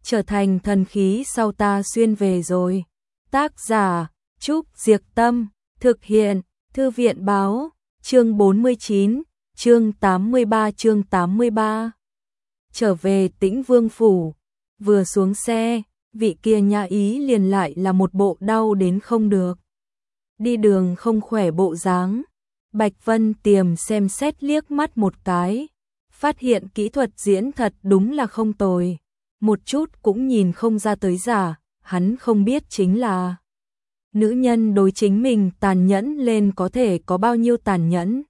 trở thành thần khí sau ta xuyên về rồi. Tác giả Trúc Diệc Tâm, thực hiện Thư viện Báo, chương 49, chương 83. Trở về Tĩnh Vương phủ, vừa xuống xe, vị kia nha ý liền lại là một bộ đau đến không được. Đi đường không khỏe bộ dáng. Bạch Vân Tiềm xem xét liếc mắt một cái, phát hiện kỹ thuật diễn thật đúng là không tồi, một chút cũng nhìn không ra tới giả, hắn không biết chính là nữ nhân đối chính mình tàn nhẫn lên có thể có bao nhiêu tàn nhẫn.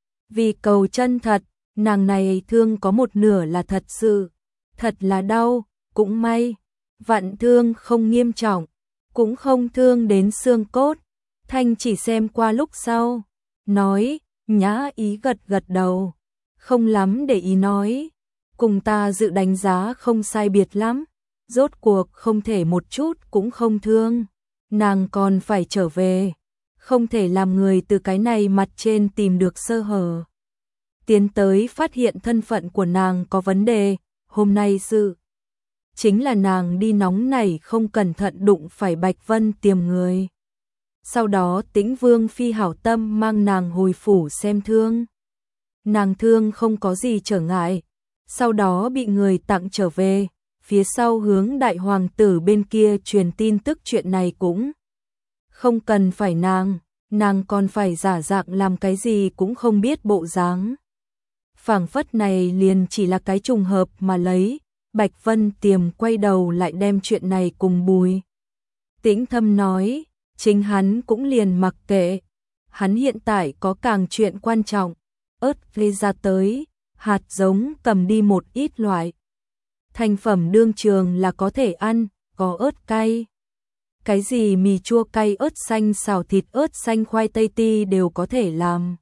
Vì cầu chân thật, nàng này thương có một nửa là thật sự, thật là đau, cũng may, vạn thương không nghiêm trọng, cũng không thương đến xương cốt. Thanh chỉ xem qua lúc sau, nói, nhã ý gật gật đầu, không lắm để ý nói, cùng ta dự đánh giá không sai biệt lắm, rốt cuộc không thể một chút cũng không thương, nàng còn phải trở về, không thể làm người từ cái này mặt trên tìm được sơ hở. Tiến tới phát hiện thân phận của nàng có vấn đề, hôm nay sự chính là nàng đi nóng nảy không cẩn thận đụng phải Bạch Vân Tiềm người. Sau đó Tĩnh Vương phi hảo tâm mang nàng hồi phủ xem thương. Nàng thương không có gì trở ngại, sau đó bị người tặng trở về, phía sau hướng đại hoàng tử bên kia truyền tin tức chuyện này cũng không cần phải nàng còn phải giả dạng làm cái gì cũng không biết bộ dáng. Phảng phất này liền chỉ là cái trùng hợp mà lấy, Bạch Vân Tiềm quay đầu lại đem chuyện này cùng Bùi Tĩnh Thâm nói, chính hắn cũng liền mặc kệ, hắn hiện tại có càng chuyện quan trọng, ớt lê ra tới, hạt giống cầm đi một ít loại. Thành phẩm đương trường là có thể ăn, có ớt cay. Cái gì mì chua cay ớt xanh xào thịt ớt xanh khoai tây ti đều có thể làm.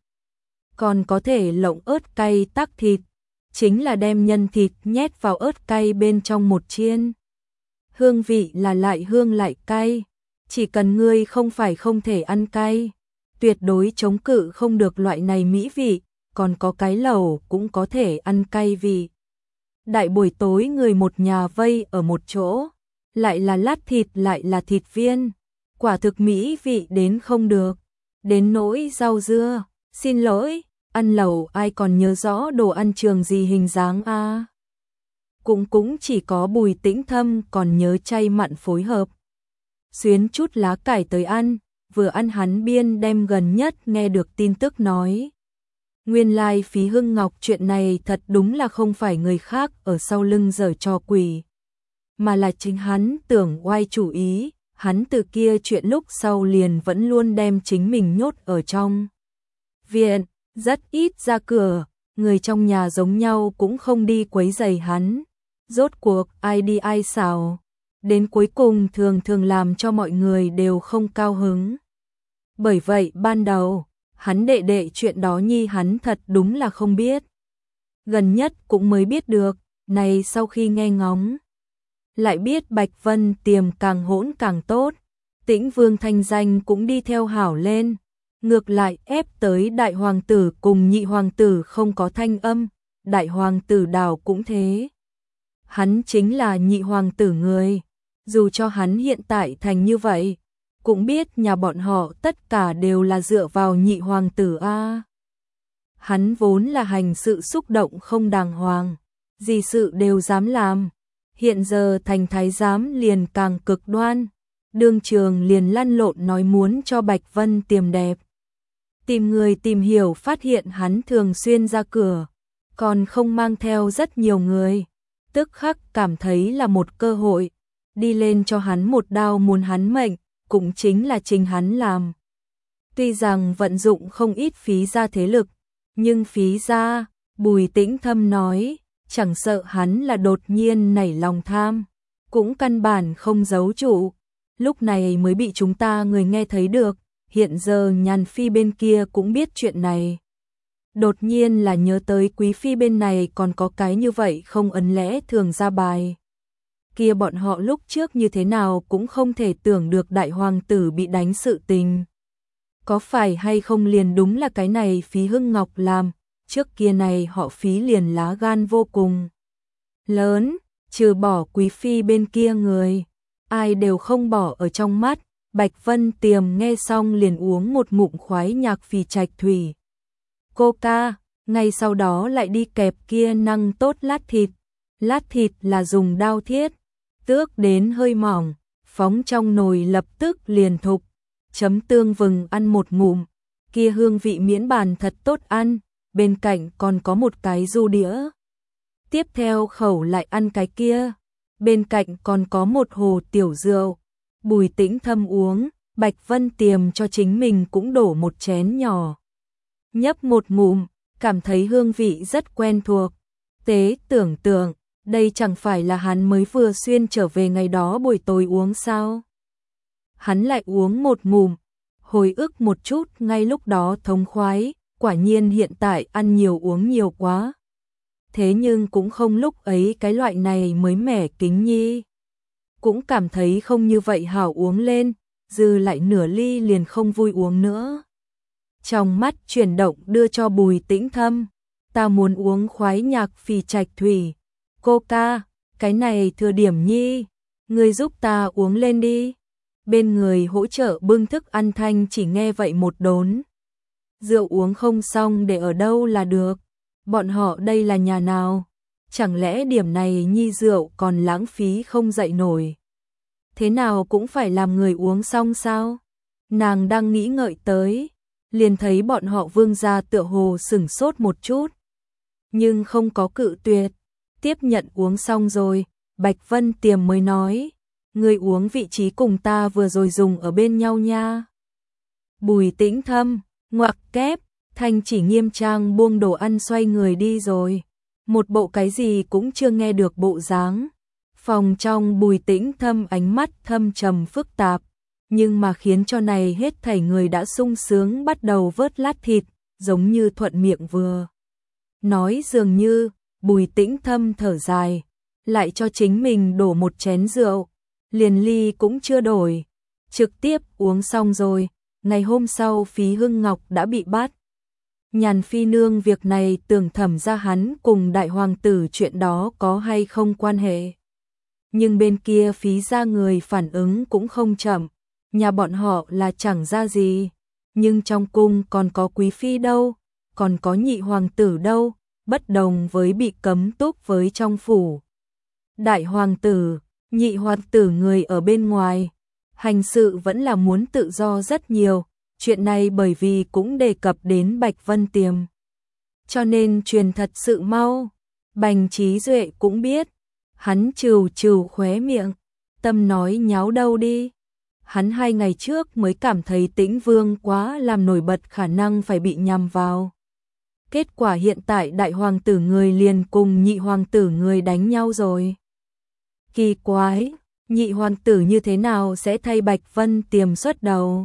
Còn có thể lộng ớt cay tắc thịt, chính là đem nhân thịt nhét vào ớt cay bên trong một chiên. Hương vị là lại hương lại cay, chỉ cần ngươi không phải không thể ăn cay, tuyệt đối chống cự không được loại này mỹ vị, còn có cái lẩu cũng có thể ăn cay vị. Đại buổi tối người một nhà vây ở một chỗ, lại là lát thịt lại là thịt viên, quả thực mỹ vị đến không được. Đến nỗi rau dưa, xin lỗi, ăn lẩu ai còn nhớ rõ đồ ăn trường gì hình dáng a? Cũng chỉ có Bùi Tĩnh Thâm còn nhớ chay mặn phối hợp. Xuyến chút lá cải tới ăn, vừa ăn hắn biên đem gần nhất nghe được tin tức nói. Nguyên lai Phí Hưng Ngọc chuyện này thật đúng là không phải người khác ở sau lưng giở trò quỷ, mà là chính hắn tưởng oai chủ ý, hắn từ kia chuyện lúc sau liền vẫn luôn đem chính mình nhốt ở trong viện, rất ít ra cửa, người trong nhà giống nhau cũng không đi quấy rầy hắn. Rốt cuộc ai đi ai xào, đến cuối cùng thường làm cho mọi người đều không cao hứng. Bởi vậy ban đầu, hắn đệ chuyện đó nhi hắn thật đúng là không biết. Gần nhất cũng mới biết được, này sau khi nghe ngóng. Lại biết Bạch Vân Tiềm càng hỗn càng tốt, Tĩnh Vương thanh danh cũng đi theo hảo lên. Ngược lại ép tới đại hoàng tử cùng nhị hoàng tử không có thanh âm, đại hoàng tử Đào cũng thế. Hắn chính là nhị hoàng tử người, dù cho hắn hiện tại thành như vậy, cũng biết nhà bọn họ tất cả đều là dựa vào nhị hoàng tử a. Hắn vốn là hành sự xúc động không đàng hoàng, gì sự đều dám làm, hiện giờ thành thái giám liền càng cực đoan, đương trường liền lăn lộn nói muốn cho Bạch Vân Tiềm đẹp. Tìm người tìm hiểu phát hiện hắn thường xuyên ra cửa, còn không mang theo rất nhiều người, tức khắc cảm thấy là một cơ hội, đi lên cho hắn một đao muốn hắn mệnh, cũng chính là chính hắn làm. Tuy rằng vận dụng không ít Phí gia thế lực, nhưng Phí gia, Bùi Tĩnh Thâm nói, chẳng sợ hắn là đột nhiên nảy lòng tham, cũng căn bản không giấu trụ, lúc này mới bị chúng ta người nghe thấy được, hiện giờ Nhàn Phi bên kia cũng biết chuyện này. Đột nhiên là nhớ tới Quý Phi bên này còn có cái như vậy không ấn lẽ thường ra bài. Kia bọn họ lúc trước như thế nào cũng không thể tưởng được đại hoàng tử bị đánh sự tình. Có phải hay không liền đúng là cái này Phí Hưng Ngọc làm, trước kia này họ Phí liền lá gan vô cùng lớn, trừ bỏ quý phi bên kia người, ai đều không bỏ ở trong mắt. Bạch Vân Tiềm nghe xong liền uống một ngụm khoái nhạc phì trạch thủy. Coca, ngay sau đó lại đi kẹp kia năng tốt lát thịt. Lát thịt là dùng dao thiết, tước đến hơi mỏng, phóng trong nồi lập tức liền thục, chấm tương vừng ăn một ngụm, kia hương vị miễn bàn thật tốt ăn, bên cạnh còn có một cái du đĩa. Tiếp theo khẩu lại ăn cái kia, bên cạnh còn có một hồ tiểu rượu. Bùi Tĩnh Thâm uống, Bạch Vân Tiềm cho chính mình cũng đổ một chén nhỏ. Nhấp một ngụm, cảm thấy hương vị rất quen thuộc. Tế tưởng tượng, đây chẳng phải là hắn mới vừa xuyên trở về ngày đó buổi tối uống sao? Hắn lại uống một ngụm, hồi ức một chút ngay lúc đó thống khoái, quả nhiên hiện tại ăn nhiều uống nhiều quá. Thế nhưng cũng không lúc ấy cái loại này mới mẻ kính nhi. Cũng cảm thấy không như vậy hảo uống lên, dư lại nửa ly liền không vui uống nữa. Trong mắt chuyển động đưa cho Bùi Tĩnh Thâm, ta muốn uống khoái nhạc phì trạch thủy. Coca, cái này thừa điểm nhi, ngươi giúp ta uống lên đi. Bên người hỗ trợ bưng thức ăn Thanh chỉ nghe vậy một đốn. Rượu uống không xong để ở đâu là được, bọn họ đây là nhà nào? Chẳng lẽ điểm này nhi rượu còn lãng phí không dậy nổi? Thế nào cũng phải làm người uống xong sao? Nàng đang nghĩ ngợi tới, liền thấy bọn họ Vương gia tựa hồ sửng sốt một chút, nhưng không có cự tuyệt, tiếp nhận uống xong rồi, Bạch Vân Tiềm mới nói, người uống vị trí cùng ta vừa rồi dùng ở bên nhau nha. Bùi Tĩnh Thâm, ngoặc kép, Thanh chỉ nghiêm trang buông đồ ăn xoay người đi rồi, một bộ cái gì cũng chưa nghe được bộ dáng. Phòng trong Bùi Tĩnh Thâm ánh mắt thâm trầm phức tạp, nhưng mà khiến cho này hết thảy người đã sung sướng bắt đầu vớt lát thịt, giống như thuận miệng vừa nói dường như. Bùi Tĩnh Thâm thở dài, lại cho chính mình đổ một chén rượu, liền ly cũng chưa đổi, trực tiếp uống xong rồi. Ngày hôm sau Phí Hưng Ngọc đã bị bắt. Nhàn phi nương việc này tưởng thẩm ra hắn cùng đại hoàng tử chuyện đó có hay không quan hệ. Nhưng bên kia Phí gia người phản ứng cũng không chậm, nhà bọn họ là chẳng ra gì, nhưng trong cung còn có quý phi đâu, còn có nhị hoàng tử đâu, bất đồng với bị cấm túc với trong phủ. Đại hoàng tử, nhị hoàng tử người ở bên ngoài, hành sự vẫn là muốn tự do rất nhiều, chuyện này bởi vì cũng đề cập đến Bạch Vân Tiềm. Cho nên truyền thật sự mau, Bành Trí Duệ cũng biết, hắn trừ khóe miệng, tâm nói nháo đâu đi. Hắn 2 ngày trước mới cảm thấy Tĩnh Vương quá làm nổi bật khả năng phải bị nhằm vào. Kết quả hiện tại đại hoàng tử người liền cùng nhị hoàng tử người đánh nhau rồi. Kỳ quái, nhị hoàng tử như thế nào sẽ thay Bạch Vân Tiềm xuất đầu?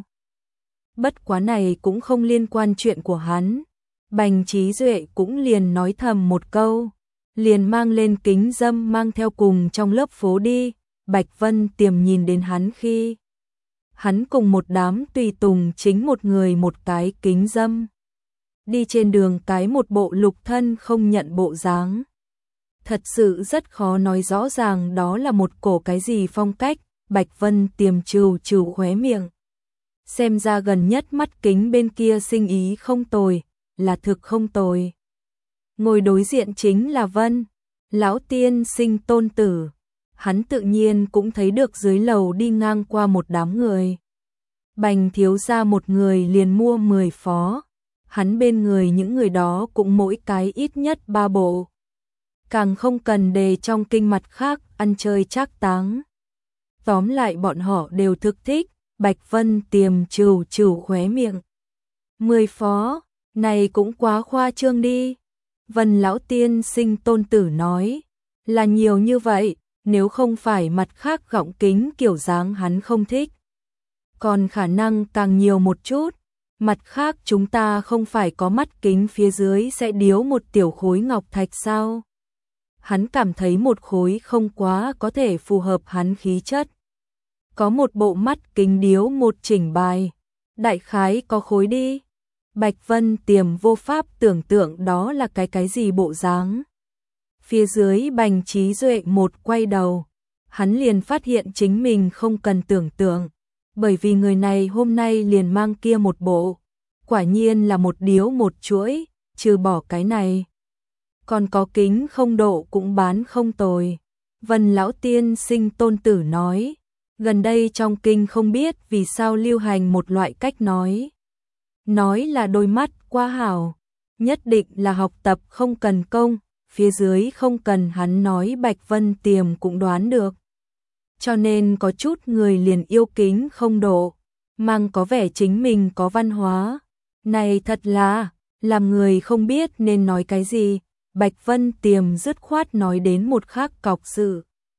Bất quá này cũng không liên quan chuyện của hắn. Bành Trí Duệ cũng liền nói thầm một câu, liền mang lên kính dâm mang theo cùng trong lớp phố đi. Bạch Vân Tiềm nhìn đến hắn khi hắn cùng một đám tùy tùng chính một người một cái kính dâm. Đi trên đường cái một bộ lục thân không nhận bộ dáng. Thật sự rất khó nói rõ ràng đó là một cổ cái gì phong cách. Bạch Vân Tiềm trừ khóe miệng. Xem ra gần nhất mắt kính bên kia sinh ý không tồi, là thực không tồi. Ngồi đối diện chính là Vân, lão tiên sinh tôn tử. Hắn tự nhiên cũng thấy được dưới lầu đi ngang qua một đám người. Bành thiếu gia một người liền mua 10 phó. Hắn bên người những người đó cũng mỗi cái ít nhất 3 bộ. Càng không cần đề trong kinh mặt khác ăn chơi trác táng. Tóm lại bọn họ đều thực thích. Bạch Vân Tiềm trừ khóe miệng. 10 phó, này cũng quá khoa trương đi. Vân lão tiên sinh tôn tử nói, là nhiều như vậy, nếu không phải mặt khác gọng kính kiểu dáng hắn không thích. Còn khả năng càng nhiều một chút, mặt khác chúng ta không phải có mắt kính phía dưới sẽ điếu một tiểu khối ngọc thạch sao? Hắn cảm thấy một khối không quá có thể phù hợp hắn khí chất. Có một bộ mắt kính điếu một chỉnh bài, đại khái có khối đi. Bạch Vân Tiềm vô pháp tưởng tượng đó là cái gì bộ dáng. Phía dưới Bành Trí Duệ một quay đầu, hắn liền phát hiện chính mình không cần tưởng tượng, bởi vì người này hôm nay liền mang kia một bộ, quả nhiên là một điếu một chuỗi, trừ bỏ cái này. Còn có kính không độ cũng bán không tồi. Vân lão tiên sinh Tôn Tử nói, gần đây trong kinh không biết vì sao lưu hành một loại cách nói là đôi mắt quá hảo, nhất định là học tập không cần công, phía dưới không cần hắn nói Bạch Vân Tiềm cũng đoán được. Cho nên có chút người liền yêu kính không độ, mang có vẻ chính mình có văn hóa. Này thật là, làm người không biết nên nói cái gì, Bạch Vân Tiềm dứt khoát nói đến một khác cọc sự.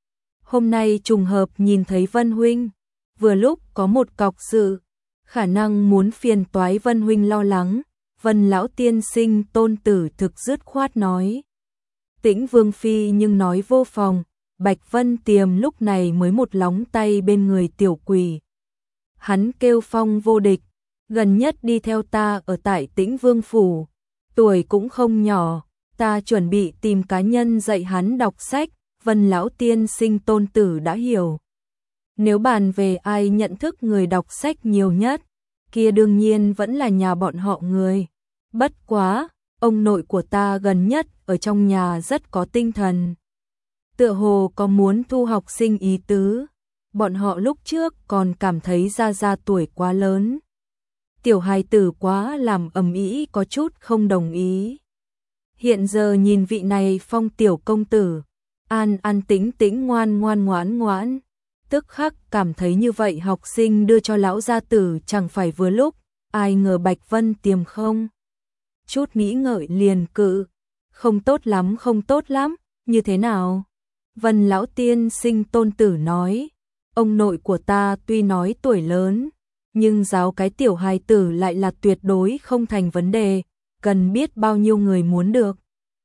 Hôm nay trùng hợp nhìn thấy Vân Huynh, vừa lúc có một cọc sự, khả năng muốn phiền toái Vân Huynh lo lắng, Vân lão tiên sinh Tôn Tử thực dứt khoát nói. Tĩnh Vương Phi nhưng nói vô phòng, Bạch Vân Tiềm lúc này mới một lóng tay bên người tiểu quỷ. Hắn kêu Phong Vô Địch, gần nhất đi theo ta ở tại Tĩnh Vương Phủ, tuổi cũng không nhỏ, ta chuẩn bị tìm cá nhân dạy hắn đọc sách, Vân lão tiên sinh Tôn Tử đã hiểu. Nếu bàn về ai nhận thức người đọc sách nhiều nhất, kia đương nhiên vẫn là nhà bọn họ người. Bất quá, ông nội của ta gần nhất ở trong nhà rất có tinh thần. Tựa hồ có muốn thu học sinh ý tứ, bọn họ lúc trước còn cảm thấy Gia tuổi quá lớn. Tiểu hài tử quá làm ầm ĩ có chút không đồng ý. Hiện giờ nhìn vị này Phong tiểu công tử, an an tĩnh tĩnh ngoan ngoãn, tức khắc cảm thấy như vậy học sinh đưa cho lão gia tử chẳng phải vừa lúc, ai ngờ Bạch Vân Tiềm không. Chút nghĩ ngợi liền cự, không tốt lắm, như thế nào? Vân lão tiên sinh Tôn Tử nói, ông nội của ta tuy nói tuổi lớn, nhưng giáo cái tiểu hài tử lại là tuyệt đối không thành vấn đề, cần biết bao nhiêu người muốn được.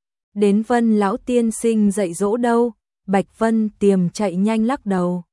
Đến Vân lão tiên sinh dạy dỗ đâu, Bạch Vân Tiềm chạy nhanh lắc đầu.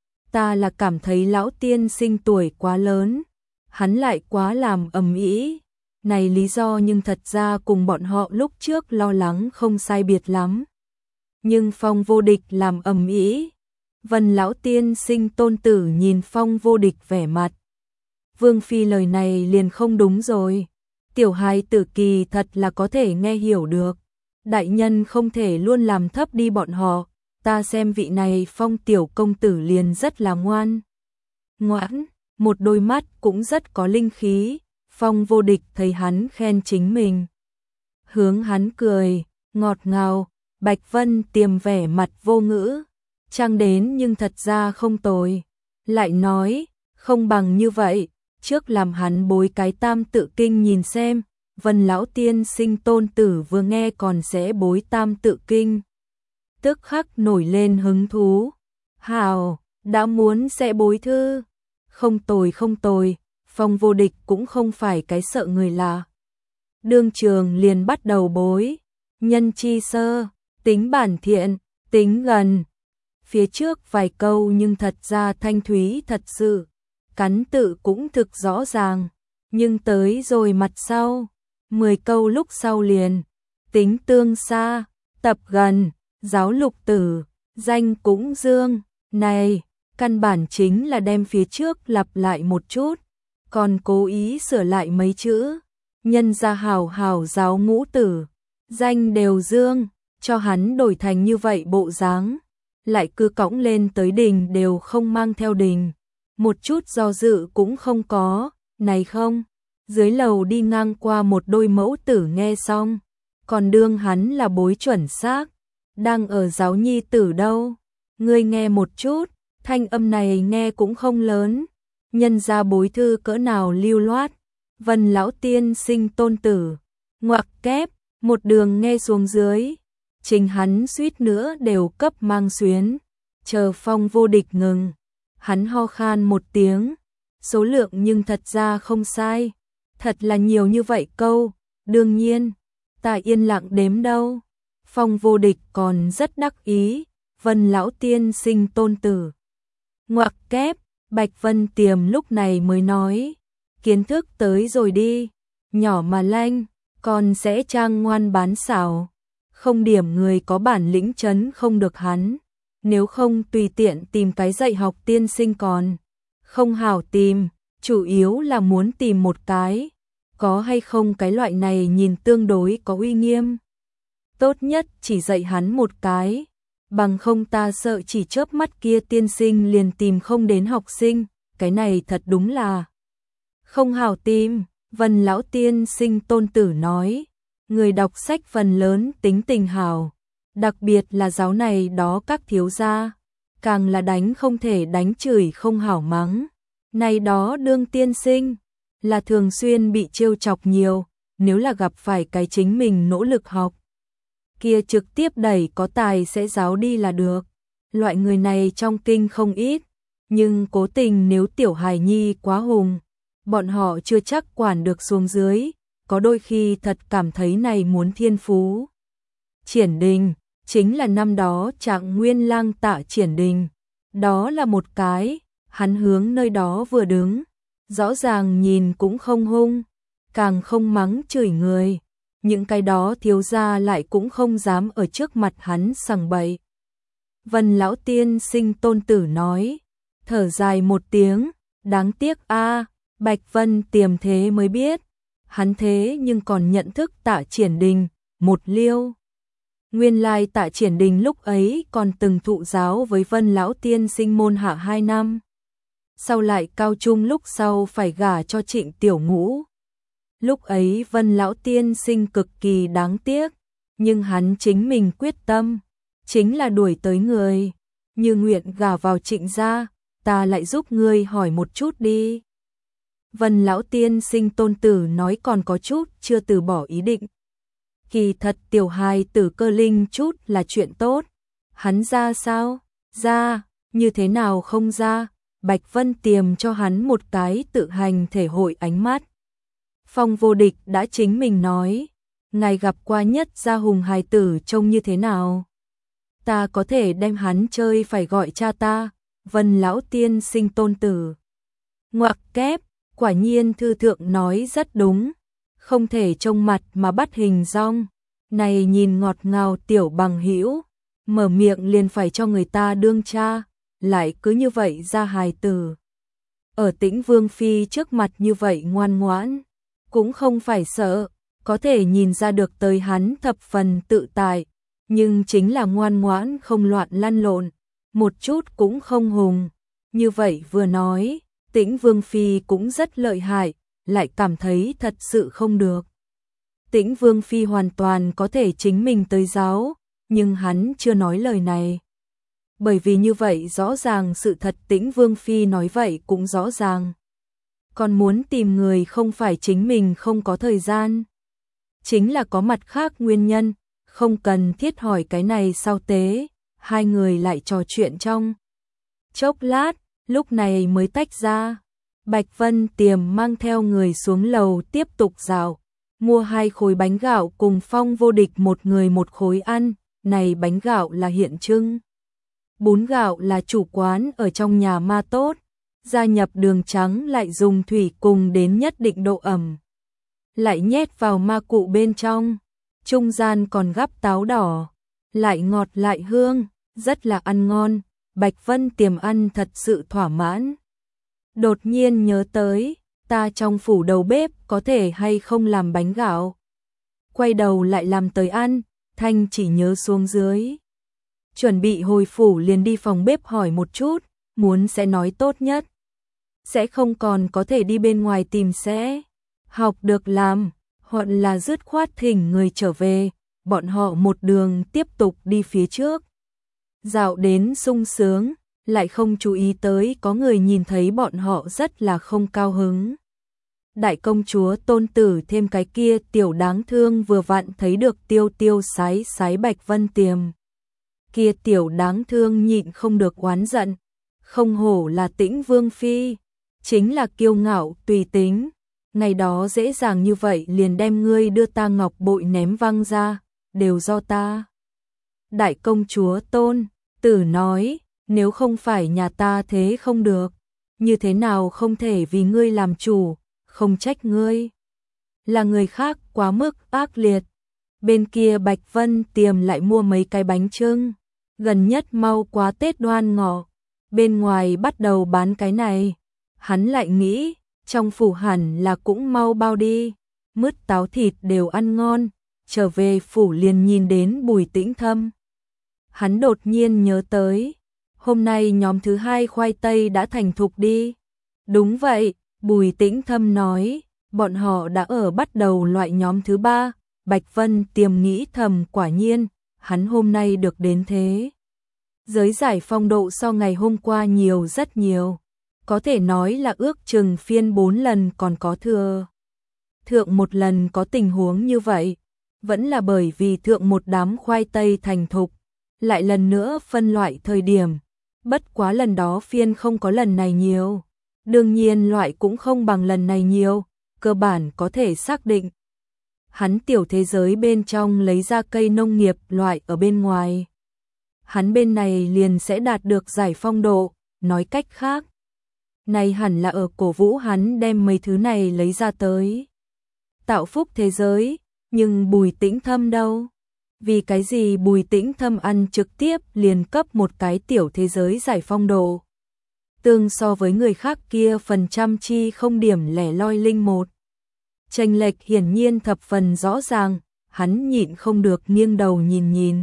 Ta là cảm thấy lão tiên sinh tuổi quá lớn, hắn lại quá làm ầm ĩ. Này lý do nhưng thật ra cùng bọn họ lúc trước lo lắng không sai biệt lắm. Nhưng Phong Vô Địch làm ầm ĩ. Vân lão tiên sinh Tôn Tử nhìn Phong Vô Địch vẻ mặt. Vương Phi lời này liền không đúng rồi. Tiểu hài tử kỳ thật là có thể nghe hiểu được. Đại nhân không thể luôn làm thấp đi bọn họ. Ta xem vị này Phong tiểu công tử liền rất là ngoan. Ngoãn, một đôi mắt cũng rất có linh khí. Phong Vô Địch thấy hắn khen chính mình. Hướng hắn cười, ngọt ngào, Bạch Vân Tiềm vẻ mặt vô ngữ. Trang đến nhưng thật ra không tồi. Lại nói, không bằng như vậy, trước làm hắn bối cái Tam Tự Kinh nhìn xem. Vân lão tiên sinh Tôn Tử vừa nghe còn sẽ bối Tam Tự Kinh. Tức khắc nổi lên hứng thú. Hào, đã muốn sẽ bối thư. Không tồi. Phong Vô Địch cũng không phải cái sợ người lạ. Đương trường liền bắt đầu bối. Nhân chi sơ, tính bản thiện, tính gần. Phía trước vài câu nhưng thật ra thanh thúy thật sự. Cắn tự cũng thực rõ ràng. Nhưng tới rồi mặt sau, 10 câu lúc sau liền. Tính tương xa, tập gần, giáo lục tử, danh cũng dương. Này, căn bản chính là đem phía trước lặp lại một chút. Còn cố ý sửa lại mấy chữ, nhân ra hảo giáo ngũ tử, danh đều dương, cho hắn đổi thành như vậy bộ dáng, lại cứ cõng lên tới đình đều không mang theo đình, một chút do dự cũng không có, này không, dưới lầu đi ngang qua một đôi mẫu tử nghe xong, còn đương hắn là bối chuẩn xác, đang ở giáo nhi tử đâu, ngươi nghe một chút, thanh âm này nghe cũng không lớn. Nhân ra bối thư cỡ nào lưu loát, Vân lão tiên sinh Tôn Tử, ngoặc kép, một đường nghe xuống dưới, trình hắn suýt nữa đều cấp mang xuyến, chờ Phong Vô Địch ngừng, hắn ho khan một tiếng, số lượng nhưng thật ra không sai, thật là nhiều như vậy câu, đương nhiên, ta yên lặng đếm đâu, Phong Vô Địch còn rất đắc ý, Vân lão tiên sinh Tôn Tử, ngoặc kép. Bạch Vân Tiềm lúc này mới nói, kiến thức tới rồi đi, nhỏ mà lanh, con sẽ trang ngoan bán xảo, không điểm người có bản lĩnh chấn không được hắn, nếu không tùy tiện tìm cái dạy học tiên sinh còn không hảo tìm, chủ yếu là muốn tìm một cái, có hay không cái loại này nhìn tương đối có uy nghiêm. Tốt nhất chỉ dạy hắn một cái, bằng không ta sợ chỉ chớp mắt kia tiên sinh liền tìm không đến học sinh, cái này thật đúng là không hảo tìm. Vân lão tiên sinh Tôn Tử nói, người đọc sách phần lớn tính tình hảo, đặc biệt là giáo này đó các thiếu gia, càng là đánh không thể đánh, chửi không hảo mắng. Này đó đương tiên sinh là thường xuyên bị trêu chọc nhiều, nếu là gặp phải cái chính mình nỗ lực học, kia trực tiếp đẩy có tài sẽ giáo đi là được. Loại người này trong kinh không ít, nhưng cố tình nếu tiểu hài nhi quá hùng, bọn họ chưa chắc quản được xuống dưới, có đôi khi thật cảm thấy này muốn thiên phú. Triển Đình, chính là năm đó Trạng Nguyên Lang Tạ Triển Đình, đó là một cái, hắn hướng nơi đó vừa đứng, rõ ràng nhìn cũng không hung, càng không mắng chửi người, những cái đó thiếu gia lại cũng không dám ở trước mặt hắn sằng bậy. Vân lão tiên sinh Tôn Tử nói, thở dài một tiếng, đáng tiếc a, Bạch Vân Tiềm thế mới biết, hắn thế nhưng còn nhận thức Tạ Triển Đình, một liêu. Nguyên lai Tạ Triển Đình lúc ấy còn từng thụ giáo với Vân lão tiên sinh môn hạ 2 năm. Sau lại cao trung lúc sau phải gả cho Trịnh Tiểu Ngũ. Lúc ấy Vân lão tiên sinh cực kỳ đáng tiếc, nhưng hắn chính mình quyết tâm, chính là đuổi tới người, như nguyện gả vào Trịnh gia, ta lại giúp ngươi hỏi một chút đi. Vân lão tiên sinh Tôn Tử nói còn có chút chưa từ bỏ ý định. Kỳ thật tiểu hài tử cơ linh chút là chuyện tốt. Hắn ra sao? Ra, như thế nào không ra? Bạch Vân Tiềm cho hắn một cái tự hành thể hội ánh mắt. Phong Vô Địch đã chính mình nói, ngài gặp qua nhất gia hùng hài tử trông như thế nào? Ta có thể đem hắn chơi phải gọi cha ta. Vân lão tiên sinh Tôn Tử ngoặc kép, quả nhiên thư thượng nói rất đúng, không thể trông mặt mà bắt hình dong. Này nhìn ngọt ngào tiểu bằng hữu, mở miệng liền phải cho người ta đương cha, lại cứ như vậy ra hài tử. Ở Tĩnh Vương phi trước mặt như vậy ngoan ngoãn, cũng không phải sợ, có thể nhìn ra được tới hắn thập phần tự tại, nhưng chính là ngoan ngoãn không loạn lăn lộn, một chút cũng không hùng. Như vậy vừa nói, Tĩnh Vương phi cũng rất lợi hại, lại cảm thấy thật sự không được. Tĩnh Vương phi hoàn toàn có thể chính mình tới giáo, nhưng hắn chưa nói lời này. Bởi vì như vậy rõ ràng sự thật, Tĩnh Vương phi nói vậy cũng rõ ràng. Còn muốn tìm người không phải chính mình không có thời gian, chính là có mặt khác nguyên nhân, không cần thiết hỏi cái này sao tế. Hai người lại trò chuyện trong chốc lát, lúc này mới tách ra. Bạch Vân Tiềm mang theo người xuống lầu tiếp tục dạo, mua 2 khối bánh gạo cùng Phong Vô Địch một người một khối ăn. Này bánh gạo là hiện trưng, bún gạo là chủ quán ở trong nhà ma tốt, gia nhập đường trắng lại dùng thủy cùng đến nhất định độ ẩm, lại nhét vào ma cụ bên trong, trung gian còn gắp táo đỏ, lại ngọt lại hương, rất là ăn ngon. Bạch Vân Tiềm ăn thật sự thỏa mãn. Đột nhiên nhớ tới, ta trong phủ đầu bếp có thể hay không làm bánh gạo. Quay đầu lại làm tới ăn, Thanh chỉ nhớ xuống dưới. Chuẩn bị hồi phủ liền đi phòng bếp hỏi một chút, muốn sẽ nói tốt nhất. Sẽ không còn có thể đi bên ngoài tìm sẽ học được làm, hoặc là dứt khoát thỉnh người trở về, bọn họ một đường tiếp tục đi phía trước. Dạo đến sung sướng, lại không chú ý tới có người nhìn thấy bọn họ rất là không cao hứng. Đại công chúa Tôn Tử thêm cái kia tiểu đáng thương vừa vặn thấy được tiêu tiêu sái sái Bạch Vân Tiềm. Kia tiểu đáng thương nhịn không được oán giận, không hổ là Tĩnh Vương phi, chính là kiêu ngạo tùy tính, ngày đó dễ dàng như vậy liền đem ngươi đưa ta ngọc bội ném văng ra, đều do ta. Đại công chúa Tôn Tử nói, nếu không phải nhà ta thế không được, như thế nào không thể vì ngươi làm chủ, không trách ngươi. Là người khác quá mức ác liệt, Bên kia Bạch Vân Tiềm lại mua mấy cái bánh chưng, gần nhất mau quá Tết Đoan Ngọ, bên ngoài bắt đầu bán cái này. Hắn lại nghĩ, trong phủ hẳn là cũng mau bao đi, mứt táo thịt đều ăn ngon, trở về phủ liền nhìn đến Bùi Tĩnh Thâm. Hắn đột nhiên nhớ tới, hôm nay nhóm thứ 2 khoai tây đã thành thục đi. Đúng vậy, Bùi Tĩnh Thâm nói, bọn họ đã ở bắt đầu loại nhóm thứ 3, Bạch Vân Tiềm nghĩ thầm quả nhiên, hắn hôm nay được đến thế. Giới giải phong độ so ngày hôm qua nhiều rất nhiều, có thể nói là ước chừng phiên 4 lần còn có thừa. Thượng một lần có tình huống như vậy, vẫn là bởi vì thượng một đám khoai tây thành thục, lại lần nữa phân loại thời điểm, bất quá lần đó phiên không có lần này nhiều. Đương nhiên loại cũng không bằng lần này nhiều, cơ bản có thể xác định. Hắn tiểu thế giới bên trong lấy ra cây nông nghiệp loại ở bên ngoài. Hắn bên này liền sẽ đạt được giải phong độ, nói cách khác. Này hẳn là ở cổ vũ hắn đem mấy thứ này lấy ra tới. Tạo phúc thế giới, nhưng Bùi Tĩnh Thâm đâu? Vì cái gì Bùi Tĩnh Thâm ăn trực tiếp liền cấp một cái tiểu thế giới giải phong độ? Tương so với người khác kia phần trăm chi không điểm lẻ loi linh một. Chênh lệch hiển nhiên thập phần rõ ràng, hắn nhịn không được nghiêng đầu nhìn.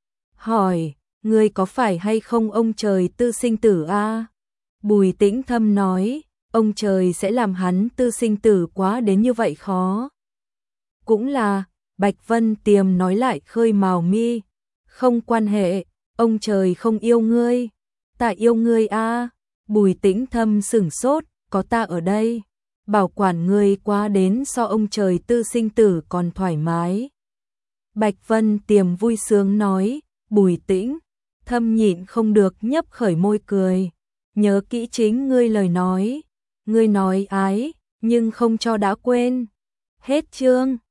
Hỏi, ngươi có phải hay không ông trời tư sinh tử a? Bùi Tĩnh Thâm nói, ông trời sẽ làm hắn tư sinh tử quá đến như vậy khó. Cũng là, Bạch Vân Tiềm nói lại khơi mào mi, không quan hệ, ông trời không yêu ngươi, ta yêu ngươi a. Bùi Tĩnh Thâm sửng sốt, có ta ở đây, bảo quản ngươi quá đến so ông trời tư sinh tử còn thoải mái. Bạch Vân Tiềm vui sướng nói, Bùi Tĩnh Thâm nhịn không được nhấp khởi môi cười, nhớ kỹ chính ngươi lời nói, ngươi nói ái, nhưng không cho đã quên. Hết chương.